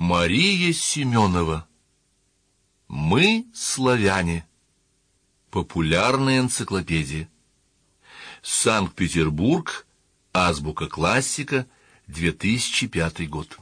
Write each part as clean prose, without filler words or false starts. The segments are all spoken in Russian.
Мария Семенова. Мы славяне. Популярная энциклопедия. Санкт-Петербург. Азбука классика. 2005 год.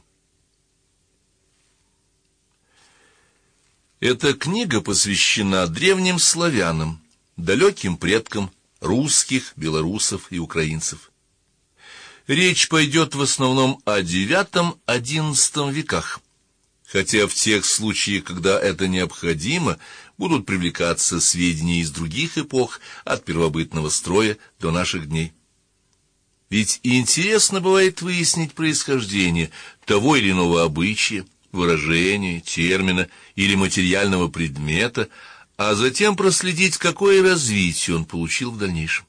Эта книга посвящена древним славянам, далеким предкам русских, белорусов и украинцев. Речь пойдет в основном о IX-XI веках, хотя в тех случаях, когда это необходимо, будут привлекаться сведения из других эпох, от первобытного строя до наших дней. Ведь интересно бывает выяснить происхождение того или иного обычая, выражения, термина или материального предмета, а затем проследить, какое развитие он получил в дальнейшем.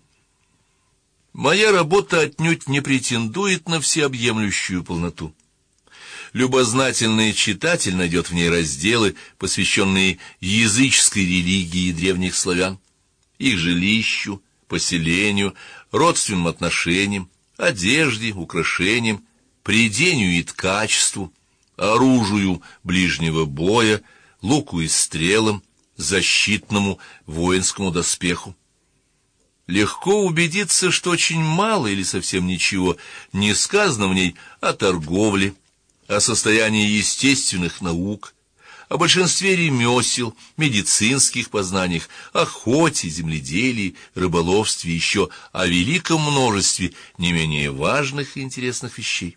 Моя работа отнюдь не претендует на всеобъемлющую полноту. Любознательный читатель найдет в ней разделы, посвященные языческой религии древних славян, их жилищу, поселению, родственным отношениям, одежде, украшениям, прядению и ткачеству, оружию ближнего боя, луку и стрелам, защитному воинскому доспеху. Легко убедиться, что очень мало или совсем ничего не сказано в ней о торговле, о состоянии естественных наук, о большинстве ремесел, медицинских познаниях, охоте, земледелии, рыболовстве, еще о великом множестве не менее важных и интересных вещей.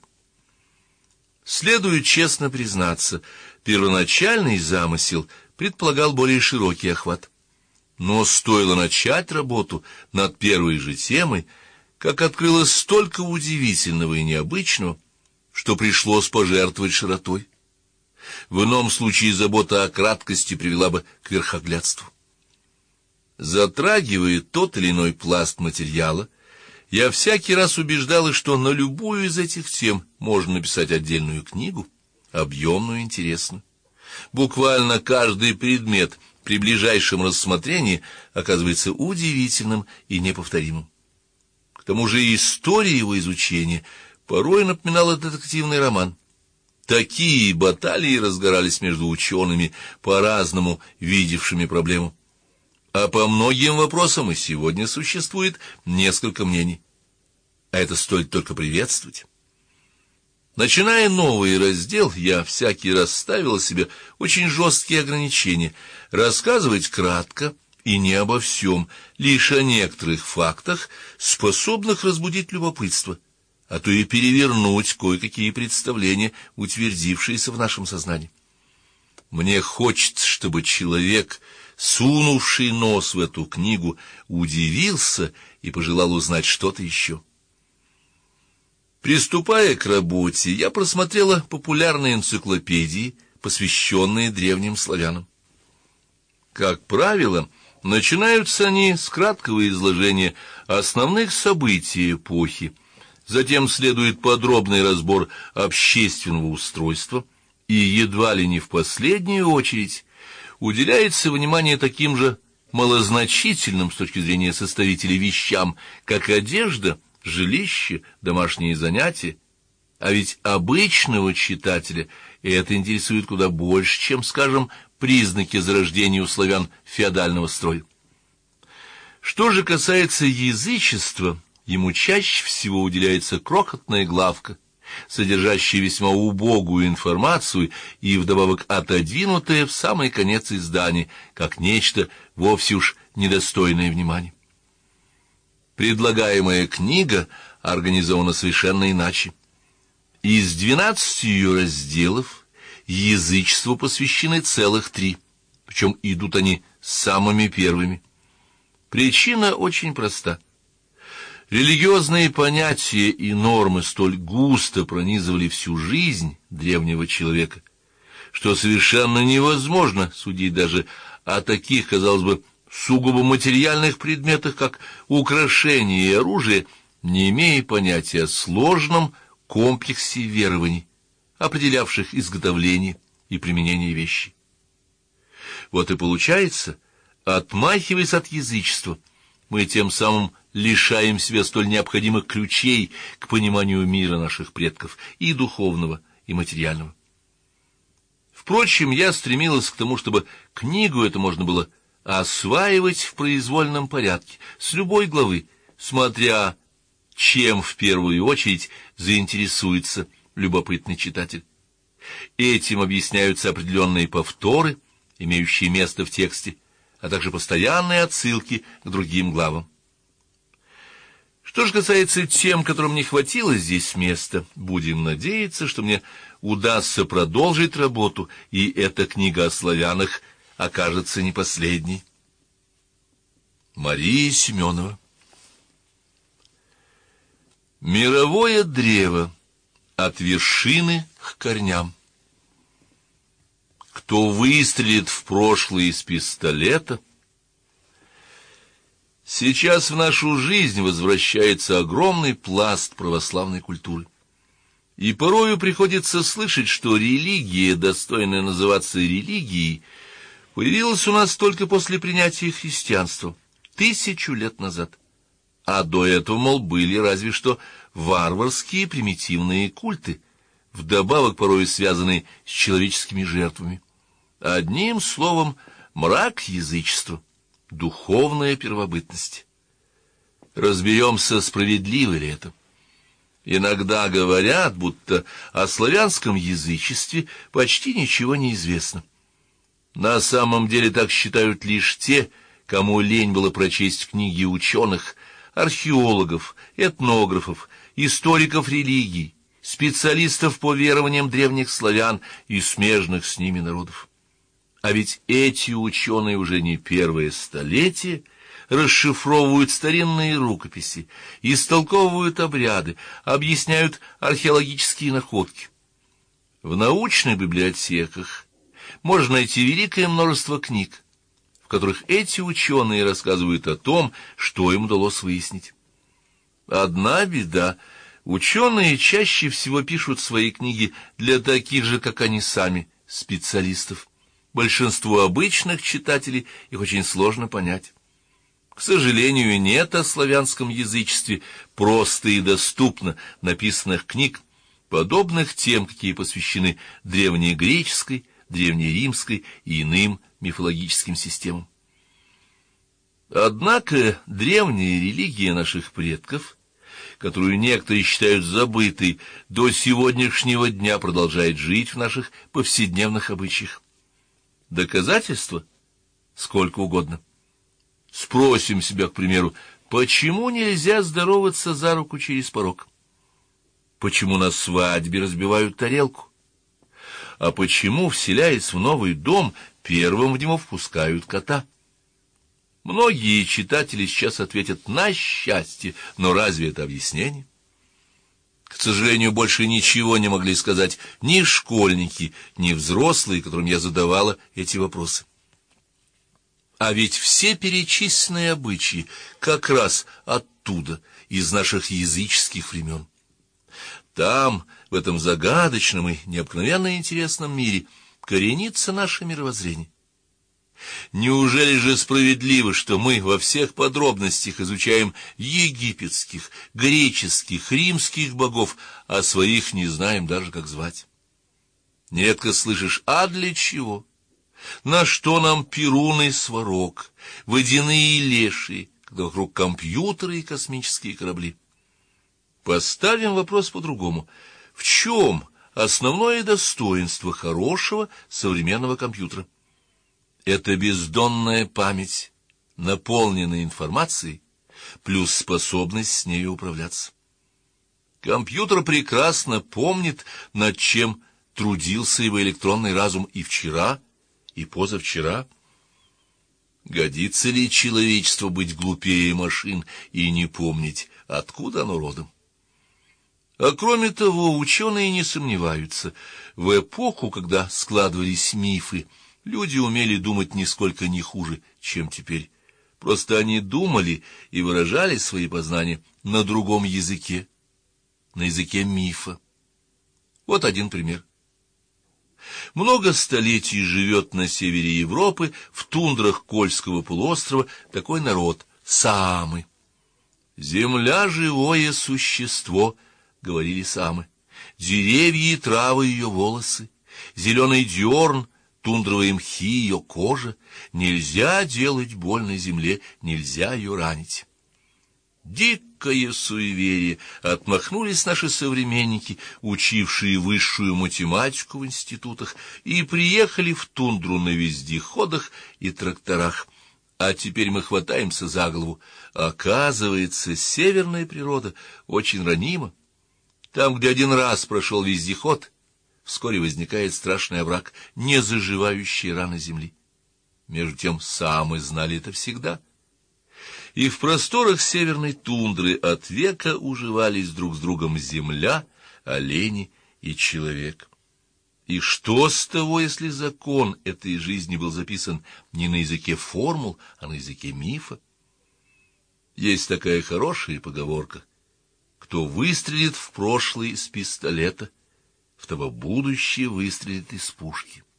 Следует честно признаться, первоначальный замысел предполагал более широкий охват. Но стоило начать работу над первой же темой, как открылось столько удивительного и необычного, что пришлось пожертвовать широтой. В ином случае забота о краткости привела бы к верхоглядству. Затрагивая тот или иной пласт материала, я всякий раз убеждалась, что на любую из этих тем можно написать отдельную книгу, объемную и интересную. Буквально каждый предмет при ближайшем рассмотрении оказывается удивительным и неповторимым. К тому же история его изучения порой напоминала детективный роман. Такие баталии разгорались между учеными, по-разному видевшими проблему. А по многим вопросам и сегодня существует несколько мнений. А это стоит только приветствовать. Начиная новый раздел, я всякий раз ставила себе очень жесткие ограничения: рассказывать кратко и не обо всем, лишь о некоторых фактах, способных разбудить любопытство, а то и перевернуть кое-какие представления, утвердившиеся в нашем сознании. Мне хочется, чтобы человек, сунувший нос в эту книгу, удивился и пожелал узнать что-то еще. Приступая к работе, я просмотрела популярные энциклопедии, посвященные древним славянам. Как правило, начинаются они с краткого изложения основных событий эпохи, затем следует подробный разбор общественного устройства, и едва ли не в последнюю очередь уделяется внимание таким же малозначительным с точки зрения составителей вещам, как одежда, жилище, домашние занятия, а ведь обычного читателя это интересует куда больше, чем, скажем, признаки зарождения у славян феодального строя. Что же касается язычества, ему чаще всего уделяется крохотная главка, содержащая весьма убогую информацию и вдобавок отодвинутая в самый конец издания, как нечто вовсе уж недостойное внимания. Предлагаемая книга организована совершенно иначе. Из 12 ее разделов язычеству посвящены целых 3, причем идут они самыми первыми. Причина очень проста. Религиозные понятия и нормы столь густо пронизывали всю жизнь древнего человека, что совершенно невозможно судить даже о таких, казалось бы, сугубо материальных предметах, как украшения и оружие, не имея понятия о сложном комплексе верований, определявших изготовление и применение вещей. Вот и получается, отмахиваясь от язычества, мы тем самым лишаем себя столь необходимых ключей к пониманию мира наших предков, и духовного, и материального. Впрочем, я стремилась к тому, чтобы книгу эту можно было осваивать в произвольном порядке, с любой главы, смотря чем в первую очередь заинтересуется любопытный читатель. Этим объясняются определенные повторы, имеющие место в тексте, а также постоянные отсылки к другим главам. Что же касается тем, которым не хватило здесь места, будем надеяться, что мне удастся продолжить работу, и эта книга о славянах окажется не последней. Мария Семенова. Мировое древо. От вершины к корням. Кто выстрелит в прошлое из пистолета? Сейчас в нашу жизнь возвращается огромный пласт православной культуры. И порою приходится слышать, что религия, достойная называться религией, появилась у нас только после принятия христианства, 1000 лет назад. А до этого, мол, были разве что варварские примитивные культы, вдобавок порой связанные с человеческими жертвами. Одним словом, мрак язычества, духовная первобытность. Разберемся, справедливо ли это. Иногда говорят, будто о славянском язычестве почти ничего не известно. На самом деле так считают лишь те, кому лень было прочесть книги ученых, археологов, этнографов, историков религий, специалистов по верованиям древних славян и смежных с ними народов. А ведь эти ученые уже не первое столетие расшифровывают старинные рукописи, истолковывают обряды, объясняют археологические находки. В научных библиотеках можно найти великое множество книг, в которых эти ученые рассказывают о том, что им удалось выяснить. Одна беда: ученые чаще всего пишут свои книги для таких же, как они сами, специалистов. Большинству обычных читателей их очень сложно понять. К сожалению, нет о славянском язычестве просто и доступно написанных книг, подобных тем, какие посвящены древнегреческой, древнеримской и иным мифологическим системам. Однако древняя религия наших предков, которую некоторые считают забытой, до сегодняшнего дня продолжает жить в наших повседневных обычаях. Доказательства сколько угодно. Спросим себя, к примеру, почему нельзя здороваться за руку через порог? Почему на свадьбе разбивают тарелку? А почему, вселяясь в новый дом, первым в него впускают кота? Многие читатели сейчас ответят: на счастье, но разве это объяснение? К сожалению, больше ничего не могли сказать ни школьники, ни взрослые, которым я задавала эти вопросы. А ведь все перечисленные обычаи как раз оттуда, из наших языческих времен. Там, в этом загадочном и необыкновенно интересном мире, коренится наше мировоззрение. Неужели же справедливо, что мы во всех подробностях изучаем египетских, греческих, римских богов, а своих не знаем даже, как звать? Нередко слышишь: а для чего? На что нам Перун и Сварог, водяные лешие, когда вокруг компьютеры и космические корабли? Поставим вопрос по-другому. В чем основное достоинство хорошего современного компьютера? Это бездонная память, наполненная информацией, плюс способность с ней управляться. Компьютер прекрасно помнит, над чем трудился его электронный разум и вчера, и позавчера. Годится ли человечеству быть глупее машин и не помнить, откуда оно родом? А кроме того, ученые не сомневаются: в эпоху, когда складывались мифы, люди умели думать нисколько не хуже, чем теперь. Просто они думали и выражали свои познания на другом языке, на языке мифа. Вот один пример. Много столетий живет на севере Европы, в тундрах Кольского полуострова, такой народ — саамы. «Земля — живое существо», — говорили саамы. «Деревья и травы — ее волосы, зеленый дерн, тундровые мхи, ее кожа. Нельзя делать больно земле, нельзя ее ранить. Дикое суеверие, отмахнулись наши современники, учившие высшую математику в институтах, и приехали в тундру на вездеходах и тракторах. А теперь мы хватаемся за голову. Оказывается, северная природа очень ранима. Там, где один раз прошел вездеход, вскоре возникает страшный овраг, не заживающий раны земли. Между тем, самы знали это всегда. И в просторах северной тундры от века уживались друг с другом земля, олени и человек. И что с того, если закон этой жизни был записан не на языке формул, а на языке мифа? Есть такая хорошая поговорка: кто выстрелит в прошлое из пистолета, в того будущее выстрелит из пушки.